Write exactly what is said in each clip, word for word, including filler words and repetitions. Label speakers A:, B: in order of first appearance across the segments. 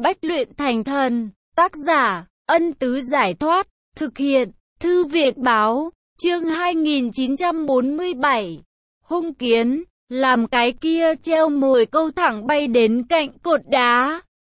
A: Bách luyện thành thần. Tác giả, Ân Tứ Giải Thoát. Thực hiện, Thư viện Báo. Chương hai nghìn chín trăm bốn mươi bảy. Hung kiến. Làm cái kia treo mồi câu thẳng bay đến cạnh cột đá.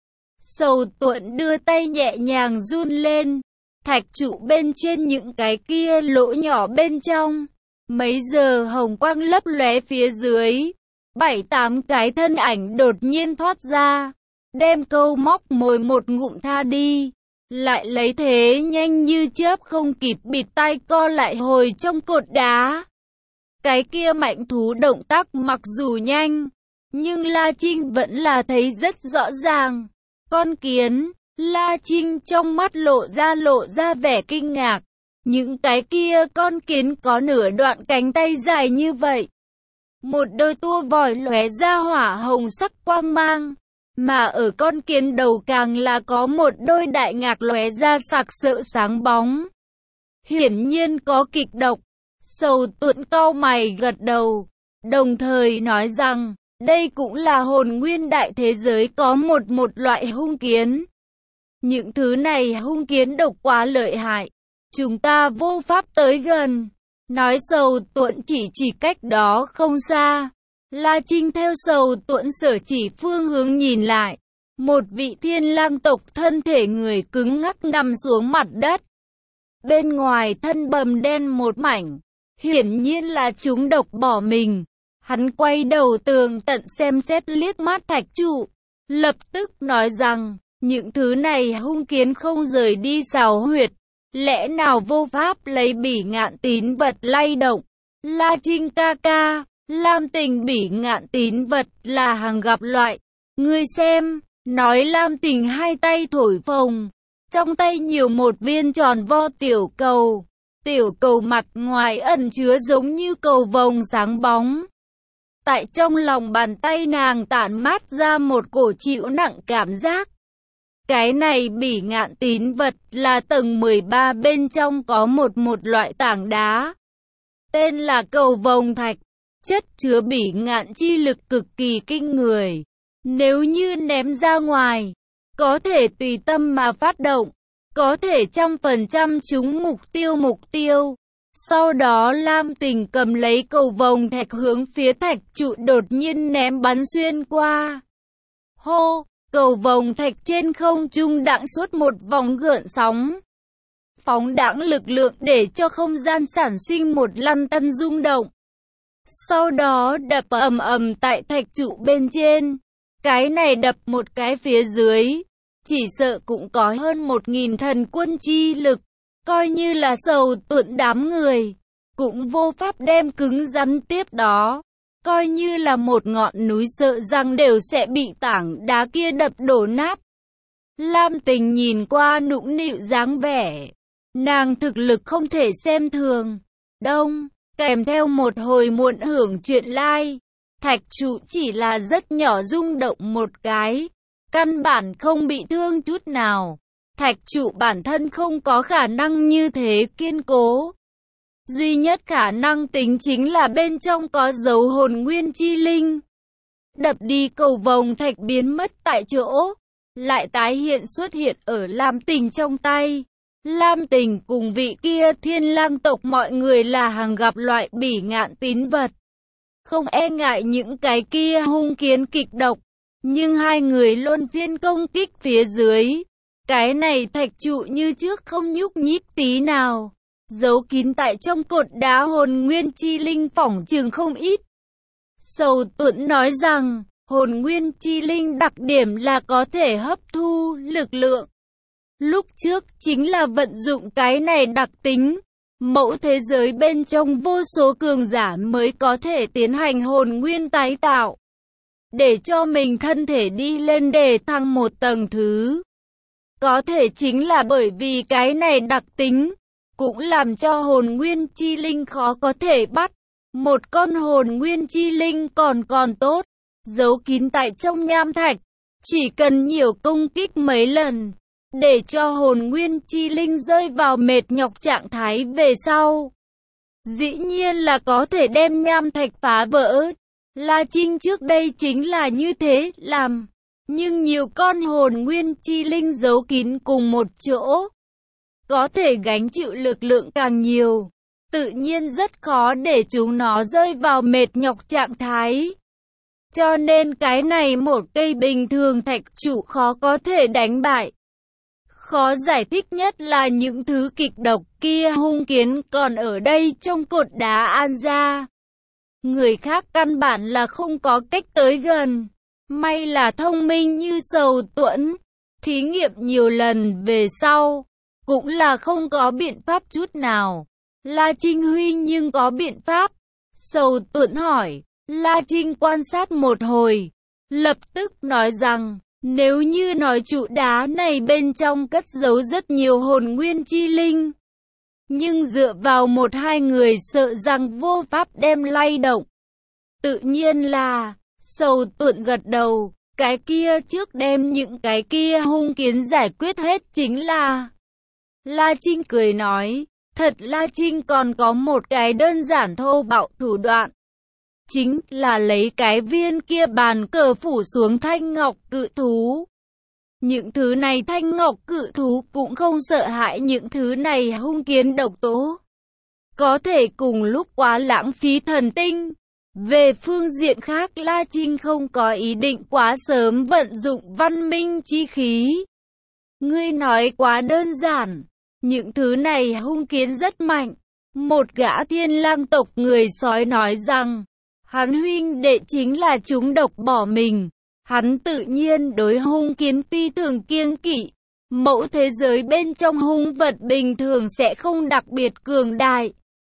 A: Sầu Tuẫn đưa tay nhẹ nhàng run lên. Thạch trụ bên trên những cái kia lỗ nhỏ bên trong. Mấy giờ hồng quang lấp lóe phía dưới. Bảy tám cái thân ảnh đột nhiên thoát ra. Đem câu móc mồi một ngụm tha đi. Lại lấy thế nhanh như chớp không kịp bịt tai co lại hồi trong cột đá. Cái kia mạnh thú động tác mặc dù nhanh, nhưng La Trinh vẫn là thấy rất rõ ràng. Con kiến, La Trinh trong mắt lộ ra lộ ra vẻ kinh ngạc. Những cái kia con kiến có nửa đoạn cánh tay dài như vậy. Một đôi tua vòi lóe ra hỏa hồng sắc quang mang. Mà ở con kiến đầu càng là có một đôi đại ngạc lóe ra sặc sỡ sáng bóng. Hiển nhiên có kịch độc. Sầu Tuẫn cau mày gật đầu, đồng thời nói rằng, đây cũng là hồn nguyên đại thế giới có một một loại hung kiến. Những thứ này hung kiến độc quá lợi hại, chúng ta vô pháp tới gần. Nói Sầu Tuẫn chỉ chỉ cách đó không xa. La Trinh theo Sầu Tuẫn sở chỉ phương hướng nhìn lại. Một vị thiên lang tộc thân thể người cứng ngắc nằm xuống mặt đất. Bên ngoài thân bầm đen một mảnh. Hiển nhiên là chúng độc bỏ mình. Hắn quay đầu tường tận xem xét liếc mắt thạch trụ. Lập tức nói rằng, những thứ này hung kiến không rời đi xào huyệt. Lẽ nào vô pháp lấy bỉ ngạn tín vật lay động. La Trinh ca ca, Lam Tình bỉ ngạn tín vật là hàng gặp loại. Ngươi xem, nói Lam Tình hai tay thổi phồng. Trong tay nhiều một viên tròn vo tiểu cầu. Tiểu cầu mặt ngoài ẩn chứa giống như cầu vồng sáng bóng. Tại trong lòng bàn tay nàng tản mát ra một cổ chịu nặng cảm giác. Cái này bỉ ngạn tín vật là tầng mười ba bên trong có một một loại tảng đá. Tên là cầu vồng thạch. Chất chứa bỉ ngạn chi lực cực kỳ kinh người. Nếu như ném ra ngoài, có thể tùy tâm mà phát động. Có thể trăm phần trăm trúng mục tiêu mục tiêu. Sau đó Lam Tình cầm lấy cầu vồng thạch hướng phía thạch trụ đột nhiên ném bắn xuyên qua. Hô! Cầu vồng thạch trên không trung đãng suốt một vòng gợn sóng. Phóng đãng lực lượng để cho không gian sản sinh một lăn tăn rung động. Sau đó đập ầm ầm tại thạch trụ bên trên. Cái này đập một cái phía dưới. Chỉ sợ cũng có hơn một nghìn thần quân chi lực. Coi như là Sầu Tuẫn đám người. Cũng vô pháp đem cứng rắn tiếp đó. Coi như là một ngọn núi sợ rằng đều sẽ bị tảng đá kia đập đổ nát. Lam Tình nhìn qua nũng nịu dáng vẻ. Nàng thực lực không thể xem thường. Đông, kèm theo một hồi muộn hưởng chuyện lai. Thạch trụ chỉ là rất nhỏ rung động một cái. Căn bản không bị thương chút nào. Thạch trụ bản thân không có khả năng như thế kiên cố. Duy nhất khả năng tính chính là bên trong có dấu hồn nguyên chi linh. Đập đi cầu vồng thạch biến mất tại chỗ. Lại tái hiện xuất hiện ở Lam Tình trong tay. Lam Tình cùng vị kia thiên lang tộc mọi người là hàng gặp loại bỉ ngạn tín vật. Không e ngại những cái kia hung kiến kịch độc. Nhưng hai người luôn phiên công kích phía dưới. Cái này thạch trụ như trước không nhúc nhích tí nào. Giấu kín tại trong cột đá hồn nguyên chi linh phỏng chừng không ít. Sầu Tuẫn nói rằng, hồn nguyên chi linh đặc điểm là có thể hấp thu lực lượng. Lúc trước chính là vận dụng cái này đặc tính. Mẫu thế giới bên trong vô số cường giả mới có thể tiến hành hồn nguyên tái tạo. Để cho mình thân thể đi lên để thăng một tầng thứ. Có thể chính là bởi vì cái này đặc tính. Cũng làm cho hồn nguyên chi linh khó có thể bắt. Một con hồn nguyên chi linh còn còn tốt. Giấu kín tại trong nham thạch. Chỉ cần nhiều công kích mấy lần. Để cho hồn nguyên chi linh rơi vào mệt nhọc trạng thái về sau. Dĩ nhiên là có thể đem nham thạch phá vỡ. La Trinh trước đây chính là như thế làm. nhưng nhiều con hồn nguyên chi linh giấu kín cùng một chỗ, có thể gánh chịu lực lượng càng nhiều, tự nhiên rất khó để chúng nó rơi vào mệt nhọc trạng thái. Cho nên cái này một cây bình thường thạch trụ khó có thể đánh bại. Khó giải thích nhất là những thứ kịch độc kia hung kiến còn ở đây trong cột đá An gia. Người khác căn bản là không có cách tới gần. May là thông minh như Sầu Tuẫn, thí nghiệm nhiều lần về sau, cũng là không có biện pháp chút nào. La Trinh Huy nhưng có biện pháp. Sầu Tuẫn hỏi. La Trinh quan sát một hồi, lập tức nói rằng, nếu như nói trụ đá này bên trong cất giấu rất nhiều hồn nguyên chi linh, nhưng dựa vào một hai người sợ rằng vô pháp đem lay động. Tự nhiên là, Sầu Tuẫn gật đầu, cái kia trước đem những cái kia hung kiến giải quyết hết chính là. La Trinh cười nói, thật La Trinh còn có một cái đơn giản thô bạo thủ đoạn. Chính là lấy cái viên kia bàn cờ phủ xuống thanh ngọc cự thú. Những thứ này thanh ngọc cự thú cũng không sợ hãi những thứ này hung kiến độc tố. Có thể cùng lúc quá lãng phí thần tinh. Về phương diện khác La Trinh không có ý định quá sớm vận dụng văn minh chi khí. Ngươi nói quá đơn giản. Những thứ này hung kiến rất mạnh. Một gã thiên lang tộc người sói nói rằng, hắn huynh đệ chính là chúng độc bỏ mình. Hắn tự nhiên đối hung kiến phi thường kiêng kỵ. Mẫu thế giới bên trong hung vật bình thường sẽ không đặc biệt cường đại.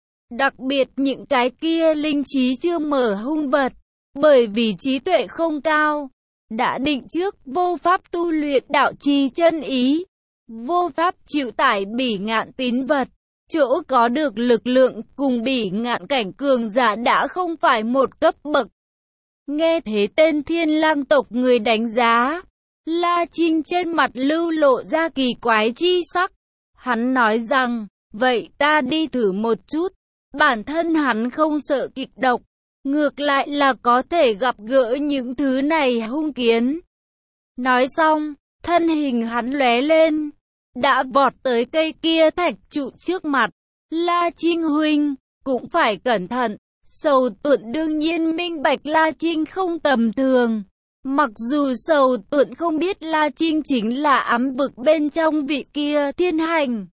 A: Đặc biệt những cái kia linh trí chưa mở hung vật. Bởi vì trí tuệ không cao. Đã định trước vô pháp tu luyện đạo trì chân ý. Vô pháp chịu tải bỉ ngạn tín vật. Chỗ có được lực lượng cùng bỉ ngạn cảnh cường giả đã không phải một cấp bậc. Nghe thế tên thiên lang tộc người đánh giá, La Trinh trên mặt lưu lộ ra kỳ quái chi sắc. Hắn nói rằng, vậy ta đi thử một chút. Bản thân hắn không sợ kịch độc, ngược lại là có thể gặp gỡ những thứ này hung kiến. Nói xong, thân hình hắn lóe lên, đã vọt tới cây kia thạch trụ trước mặt. La Trinh huynh, cũng phải cẩn thận. Sầu Tuẫn đương nhiên minh bạch La Trinh không tầm thường. Mặc dù Sầu Tuẫn không biết La Trinh chính là ám vực bên trong vị kia thiên hành.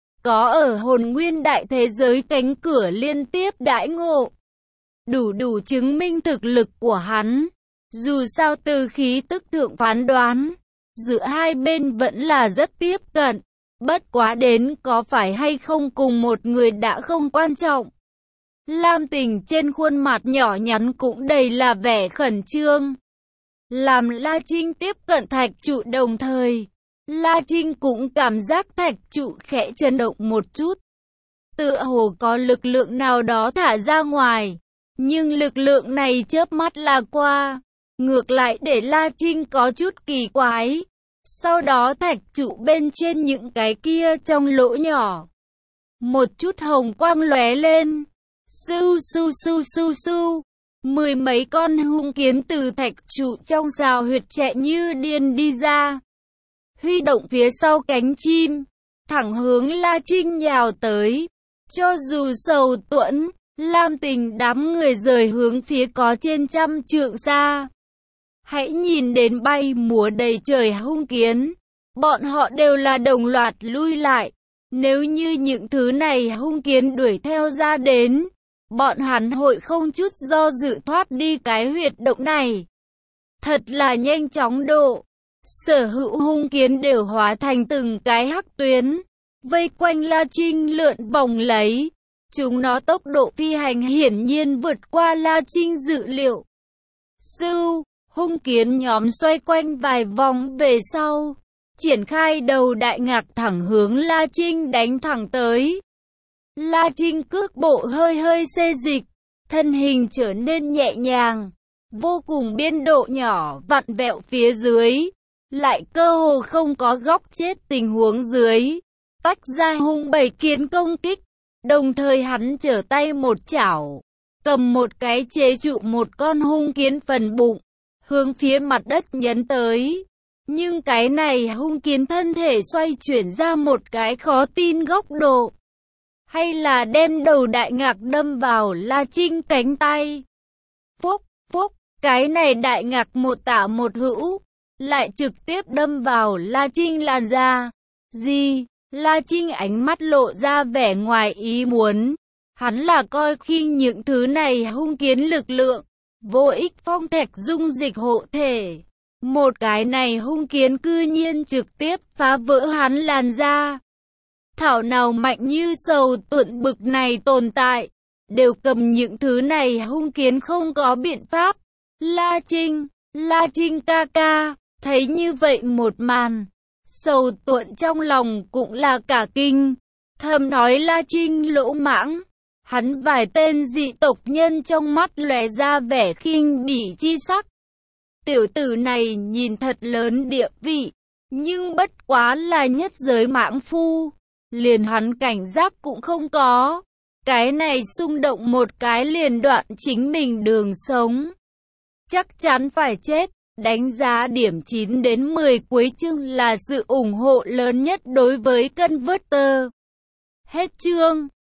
A: Có ở hồn nguyên đại thế giới cánh cửa liên tiếp đãi ngộ. Đủ đủ chứng minh thực lực của hắn. Dù sao từ khí tức thượng phán đoán, giữa hai bên vẫn là rất tiếp cận. Bất quá đến có phải hay không cùng một người đã không quan trọng. Lam Tình trên khuôn mặt nhỏ nhắn cũng đầy là vẻ khẩn trương. Làm La Trinh tiếp cận thạch trụ đồng thời, La Trinh cũng cảm giác thạch trụ khẽ chấn động một chút. Tựa hồ có lực lượng nào đó thả ra ngoài, nhưng lực lượng này chớp mắt là qua. Ngược lại để La Trinh có chút kỳ quái. Sau đó thạch trụ bên trên những cái kia trong lỗ nhỏ, một chút hồng quang lóe lên. Su su su su su. Mười mấy con hung kiến từ thạch trụ trong rào huyệt chạy như điên đi ra. Huy động phía sau cánh chim, thẳng hướng La Trinh nhào tới. Cho dù Sầu Tuẫn, Lam Tình đám người rời hướng phía có trên trăm trượng xa. Hãy nhìn đến bay múa đầy trời hung kiến. Bọn họ đều là đồng loạt lui lại. Nếu như những thứ này hung kiến đuổi theo ra đến, bọn hắn hội không chút do dự thoát đi cái huyệt động này. Thật là nhanh chóng độ. Sở hữu hung kiến đều hóa thành từng cái hắc tuyến, vây quanh La Trinh lượn vòng lấy. Chúng nó tốc độ phi hành hiển nhiên vượt qua La Trinh dự liệu. Sưu, hung kiến nhóm xoay quanh vài vòng về sau, triển khai đầu đại ngạc thẳng hướng La Trinh đánh thẳng tới. La Trinh cước bộ hơi hơi xê dịch, thân hình trở nên nhẹ nhàng, vô cùng biên độ nhỏ vặn vẹo phía dưới, lại cơ hồ không có góc chết tình huống dưới, tách ra hung bảy kiến công kích, đồng thời hắn trở tay một chảo, cầm một cái chế trụ một con hung kiến phần bụng, hướng phía mặt đất nhấn tới. Nhưng cái này hung kiến thân thể xoay chuyển ra một cái khó tin góc độ. Hay là đem đầu đại ngạc đâm vào La Trinh cánh tay. Phúc, phúc, cái này đại ngạc một tả một hữu, lại trực tiếp đâm vào La Trinh làn da. Gì? La Trinh ánh mắt lộ ra vẻ ngoài ý muốn. Hắn là coi khinh những thứ này hung kiến lực lượng, vô ích phong thạch dung dịch hộ thể. Một cái này hung kiến cư nhiên trực tiếp phá vỡ hắn làn da. Thảo nào mạnh như sầu tuộn bực này tồn tại, đều cầm những thứ này hung kiến không có biện pháp. La Trinh, La Trinh ca ca, thấy như vậy một màn, sầu tuộn trong lòng cũng là cả kinh, thầm nói La Trinh lỗ mãng. Hắn vài tên dị tộc nhân trong mắt lóe ra vẻ khinh bỉ chi sắc. Tiểu tử này nhìn thật lớn địa vị, nhưng bất quá là nhất giới mãng phu, liền hắn cảnh giác cũng không có. Cái này xung động một cái liền đoạn chính mình đường sống. Chắc chắn phải chết. Đánh giá điểm chín đến mười cuối chương là sự ủng hộ lớn nhất đối với Converter. Hết chương.